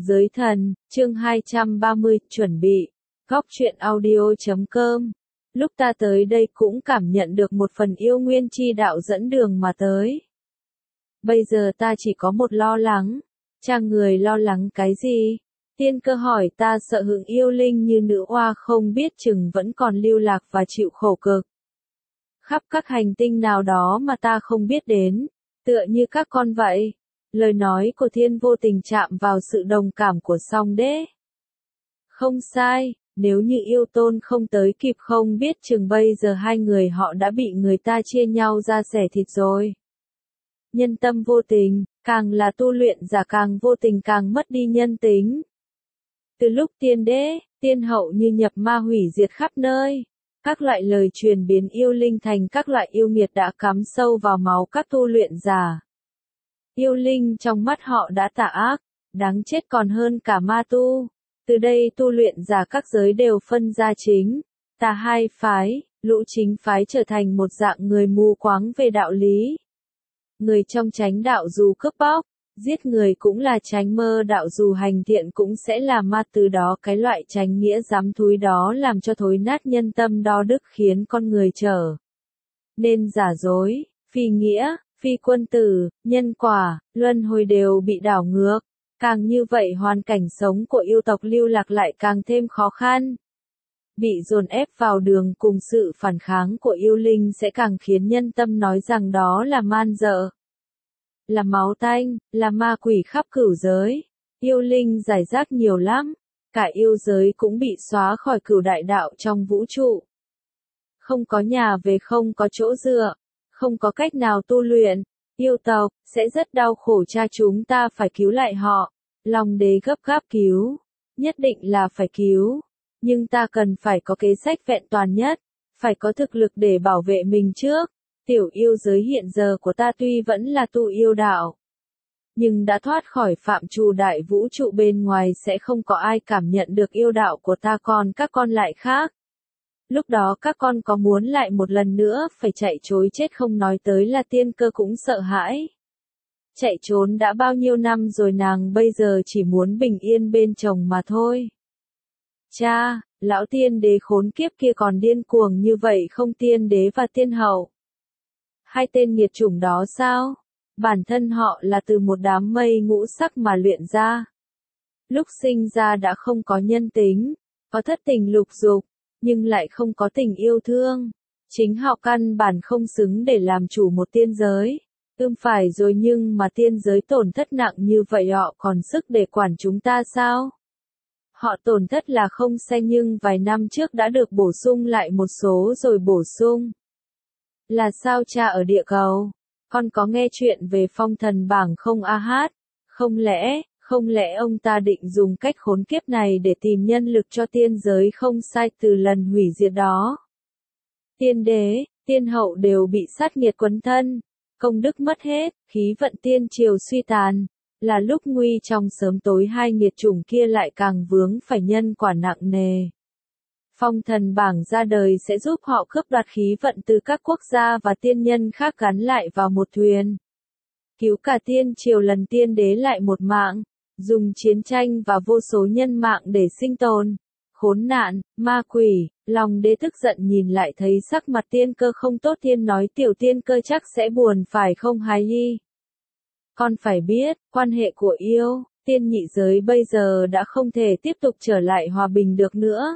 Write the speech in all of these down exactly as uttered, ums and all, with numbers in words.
Giới thần, chương hai trăm ba mươi, chuẩn bị. Góc truyện audio chấm com. Lúc ta tới đây cũng cảm nhận được một phần yêu nguyên chi đạo dẫn đường mà tới. Bây giờ ta chỉ có một lo lắng. Cha người lo lắng cái gì? Tiên cơ hỏi ta sợ hưởng yêu linh như nữ oa không biết chừng vẫn còn lưu lạc và chịu khổ cực. Khắp các hành tinh nào đó mà ta không biết đến, tựa như các con vậy. Lời nói của Thiên vô tình chạm vào sự đồng cảm của song đế. Không sai, nếu như yêu tôn không tới kịp không biết chừng bây giờ hai người họ đã bị người ta chia nhau ra xẻ thịt rồi. Nhân tâm vô tình, càng là tu luyện giả càng vô tình càng mất đi nhân tính. Từ lúc tiên đế, tiên hậu như nhập ma hủy diệt khắp nơi, các loại lời truyền biến yêu linh thành các loại yêu nghiệt đã cắm sâu vào máu các tu luyện giả. Yêu linh trong mắt họ đã tà ác, đáng chết còn hơn cả ma tu. Từ đây tu luyện giả các giới đều phân ra chính, tà hai phái, lũ chính phái trở thành một dạng người mù quáng về đạo lý. Người trong chánh đạo dù cướp bóc, giết người cũng là chánh mơ đạo, dù hành thiện cũng sẽ là ma, từ đó cái loại chánh nghĩa dám thúi đó làm cho thối nát nhân tâm đo đức, khiến con người trở nên giả dối, phi nghĩa, phi quân tử, nhân quả, luân hồi đều bị đảo ngược. Càng như vậy hoàn cảnh sống của yêu tộc lưu lạc lại càng thêm khó khăn. Bị dồn ép vào đường cùng sự phản kháng của yêu linh sẽ càng khiến nhân tâm nói rằng đó là man dợ, là máu tanh, là ma quỷ khắp cửu giới. Yêu linh giải rác nhiều lắm, cả yêu giới cũng bị xóa khỏi cửu đại đạo trong vũ trụ. Không có nhà về, không có chỗ dựa, không có cách nào tu luyện, yêu tộc sẽ rất đau khổ, cha chúng ta phải cứu lại họ. Long đế gấp gáp cứu, nhất định là phải cứu, nhưng ta cần phải có kế sách vẹn toàn nhất, phải có thực lực để bảo vệ mình trước. Tiểu yêu giới hiện giờ của ta tuy vẫn là tu yêu đạo, nhưng đã thoát khỏi phạm trù đại vũ trụ, bên ngoài sẽ không có ai cảm nhận được yêu đạo của ta, còn các con lại khác. Lúc đó các con có muốn lại một lần nữa phải chạy trối chết không, nói tới là tiên cơ cũng sợ hãi. Chạy trốn đã bao nhiêu năm rồi, nàng bây giờ chỉ muốn bình yên bên chồng mà thôi. Cha, lão tiên đế khốn kiếp kia còn điên cuồng như vậy không? Tiên đế và tiên hậu, hai tên nghiệt chủng đó sao? Bản thân họ là từ một đám mây ngũ sắc mà luyện ra. Lúc sinh ra đã không có nhân tính, có thất tình lục dục, nhưng lại không có tình yêu thương. Chính họ căn bản không xứng để làm chủ một tiên giới. Ưm phải rồi, nhưng mà tiên giới tổn thất nặng như vậy họ còn sức để quản chúng ta sao? Họ tổn thất là không sai, nhưng vài năm trước đã được bổ sung lại một số rồi. Bổ sung là sao cha? Ở địa cầu, con có nghe chuyện về phong thần bảng không a hát? Không lẽ, không lẽ ông ta định dùng cách khốn kiếp này để tìm nhân lực cho tiên giới? Không sai, từ lần hủy diệt đó, tiên đế, tiên hậu đều bị sát nghiệt quấn thân, công đức mất hết, khí vận tiên triều suy tàn. Là lúc nguy trong sớm tối, hai nghiệt chủng kia lại càng vướng phải nhân quả nặng nề. Phong thần bảng ra đời sẽ giúp họ cướp đoạt khí vận từ các quốc gia và tiên nhân khác, gắn lại vào một thuyền, cứu cả tiên triều lần tiên đế lại một mạng, dùng chiến tranh và vô số nhân mạng để sinh tồn. Khốn nạn, ma quỷ. Long đế tức giận nhìn lại thấy sắc mặt tiên cơ không tốt, tiên nói tiểu tiên cơ chắc sẽ buồn phải không hài nhi? Con phải biết, quan hệ của yêu, tiên nhị giới bây giờ đã không thể tiếp tục trở lại hòa bình được nữa.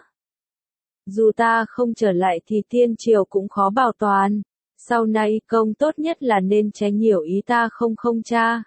Dù ta không trở lại thì tiên triều cũng khó bảo toàn. Sau này công tốt nhất là nên tránh nhiều ý ta không không cha.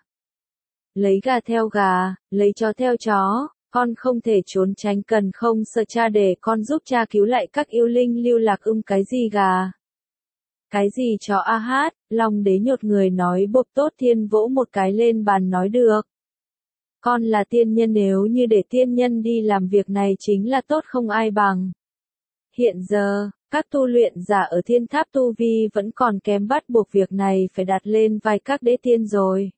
Lấy gà theo gà, lấy chó theo chó. Con không thể trốn tránh, cần không sợ cha để con giúp cha cứu lại các yêu linh lưu lạc. Ưng cái gì gà? Cái gì chó a hát? Long đế nhột người nói bộp. Tốt, thiên vỗ một cái lên bàn nói được. Con là tiên nhân, nếu như để tiên nhân đi làm việc này chính là tốt không ai bằng. Hiện giờ, các tu luyện giả ở thiên tháp tu vi vẫn còn kém, bắt buộc việc này phải đặt lên vai các đế tiên rồi.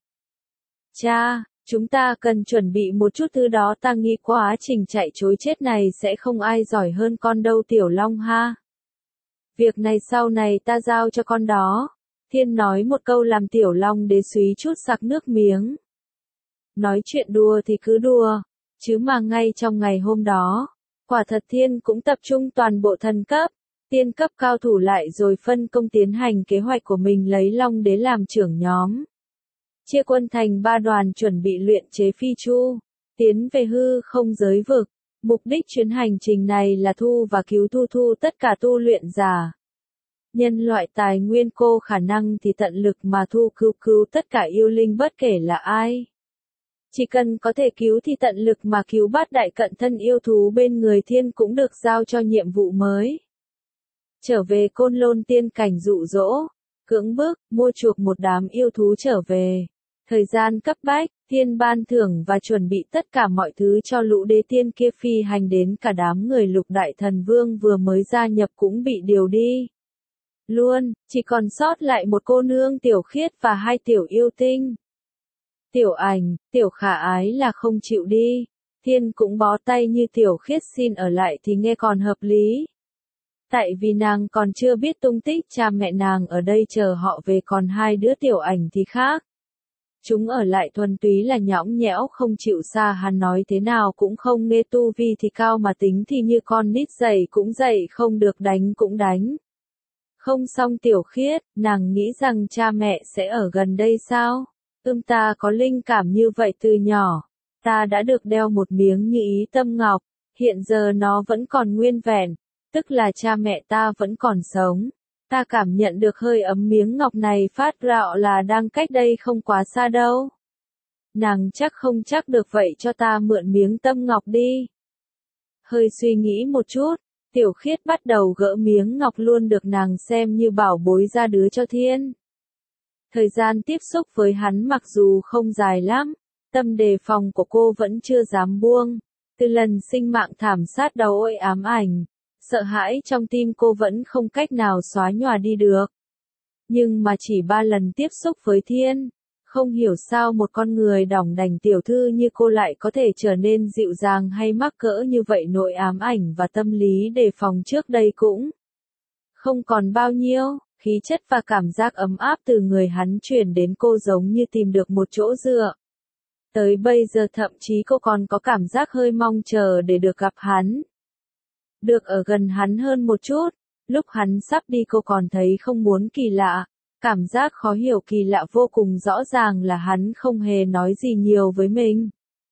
Cha, chúng ta cần chuẩn bị một chút thứ đó, ta nghĩ quá trình chạy trối chết này sẽ không ai giỏi hơn con đâu Tiểu Long ha. Việc này sau này ta giao cho con đó. Thiên nói một câu làm Tiểu Long đế suý chút sặc nước miếng. Nói chuyện đùa thì cứ đùa, chứ mà ngay trong ngày hôm đó, quả thật Thiên cũng tập trung toàn bộ thần cấp, tiên cấp cao thủ lại rồi phân công tiến hành kế hoạch của mình lấy Long Đế làm trưởng nhóm. Chia quân thành ba đoàn chuẩn bị luyện chế phi chu, tiến về hư không giới vực. Mục đích chuyến hành trình này là thu và cứu thu thu tất cả tu luyện giả. Nhân loại tài nguyên cô khả năng thì tận lực mà thu cứu cứu tất cả yêu linh bất kể là ai. Chỉ cần có thể cứu thì tận lực mà cứu bát đại cận thân yêu thú bên người Thiên cũng được giao cho nhiệm vụ mới. Trở về Côn Lôn tiên cảnh dụ dỗ, cưỡng bức, mua chuộc một đám yêu thú trở về. Thời gian cấp bách, Thiên ban thưởng và chuẩn bị tất cả mọi thứ cho lũ đế tiên kia phi hành đến cả đám người lục đại thần vương vừa mới gia nhập cũng bị điều đi. Luôn, chỉ còn sót lại một cô nương Tiểu Khiết và hai tiểu yêu tinh. Tiểu Ảnh, Tiểu Khả Ái là không chịu đi. Thiên cũng bó tay như Tiểu Khiết xin ở lại thì nghe còn hợp lý. Tại vì nàng còn chưa biết tung tích cha mẹ nàng ở đây chờ họ về, còn hai đứa Tiểu Ảnh thì khác. Chúng ở lại thuần túy là nhõng nhẽo không chịu xa, hắn nói thế nào cũng không nghe, tu vi thì cao mà tính thì như con nít, dậy cũng dậy không được, đánh cũng đánh. Không xong Tiểu Khiết, nàng nghĩ rằng cha mẹ sẽ ở gần đây sao? Ưm ta có linh cảm như vậy từ nhỏ. Ta đã được đeo một miếng như ý tâm ngọc, hiện giờ nó vẫn còn nguyên vẹn, tức là cha mẹ ta vẫn còn sống. Ta cảm nhận được hơi ấm miếng ngọc này phát ra là đang cách đây không quá xa đâu. Nàng chắc không chắc được, vậy cho ta mượn miếng tâm ngọc đi. Hơi suy nghĩ một chút, Tiểu Khiết bắt đầu gỡ miếng ngọc luôn được nàng xem như bảo bối ra đứa cho Thiên. Thời gian tiếp xúc với hắn mặc dù không dài lắm, tâm đề phòng của cô vẫn chưa dám buông. Từ lần sinh mạng thảm sát đầu ôi ám ảnh, sợ hãi trong tim cô vẫn không cách nào xóa nhòa đi được. Nhưng mà chỉ ba lần tiếp xúc với Thiên, không hiểu sao một con người đỏng đành tiểu thư như cô lại có thể trở nên dịu dàng hay mắc cỡ như vậy. Nỗi ám ảnh và tâm lý đề phòng trước đây cũng không còn bao nhiêu, khí chất và cảm giác ấm áp từ người hắn truyền đến cô giống như tìm được một chỗ dựa. Tới bây giờ thậm chí cô còn có cảm giác hơi mong chờ để được gặp hắn. Được ở gần hắn hơn một chút, lúc hắn sắp đi cô còn thấy không muốn kỳ lạ, cảm giác khó hiểu kỳ lạ vô cùng rõ ràng là hắn không hề nói gì nhiều với mình.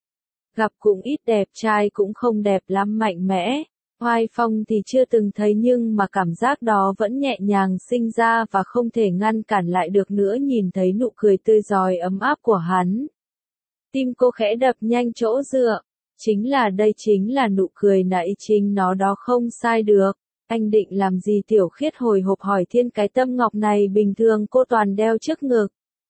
Gặp cũng ít, đẹp trai cũng không đẹp lắm, mạnh mẽ, oai phong thì chưa từng thấy, nhưng mà cảm giác đó vẫn nhẹ nhàng sinh ra và không thể ngăn cản lại được nữa. Nhìn thấy nụ cười tươi rói ấm áp của hắn, tim cô khẽ đập nhanh chỗ dựa. Chính là đây, chính là nụ cười nãy, chính nó đó, không sai được. Anh định làm gì? Tiểu Khiết hồi hộp hỏi Thiên. Cái tâm ngọc này bình thường cô toàn đeo trước ngực.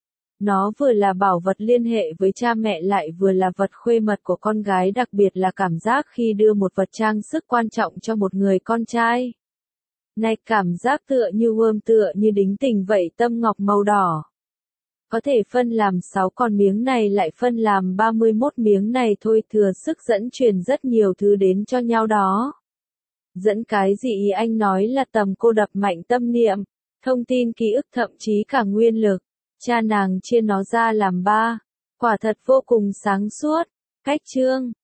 Nó vừa là bảo vật liên hệ với cha mẹ lại vừa là vật khuê mật của con gái, đặc biệt là cảm giác khi đưa một vật trang sức quan trọng cho một người con trai. Này, cảm giác tựa như ươm, tựa như đính tình vậy. Tâm ngọc màu đỏ có thể phân làm sáu, còn miếng này lại phân làm ba mươi mốt miếng này thôi, thừa sức dẫn truyền rất nhiều thứ đến cho nhau đó. Dẫn cái gì? Ý anh nói là tầm cô đập mạnh tâm niệm, thông tin ký ức, thậm chí cả nguyên lực. Cha nàng chia nó ra làm ba, quả thật vô cùng sáng suốt. Cách chương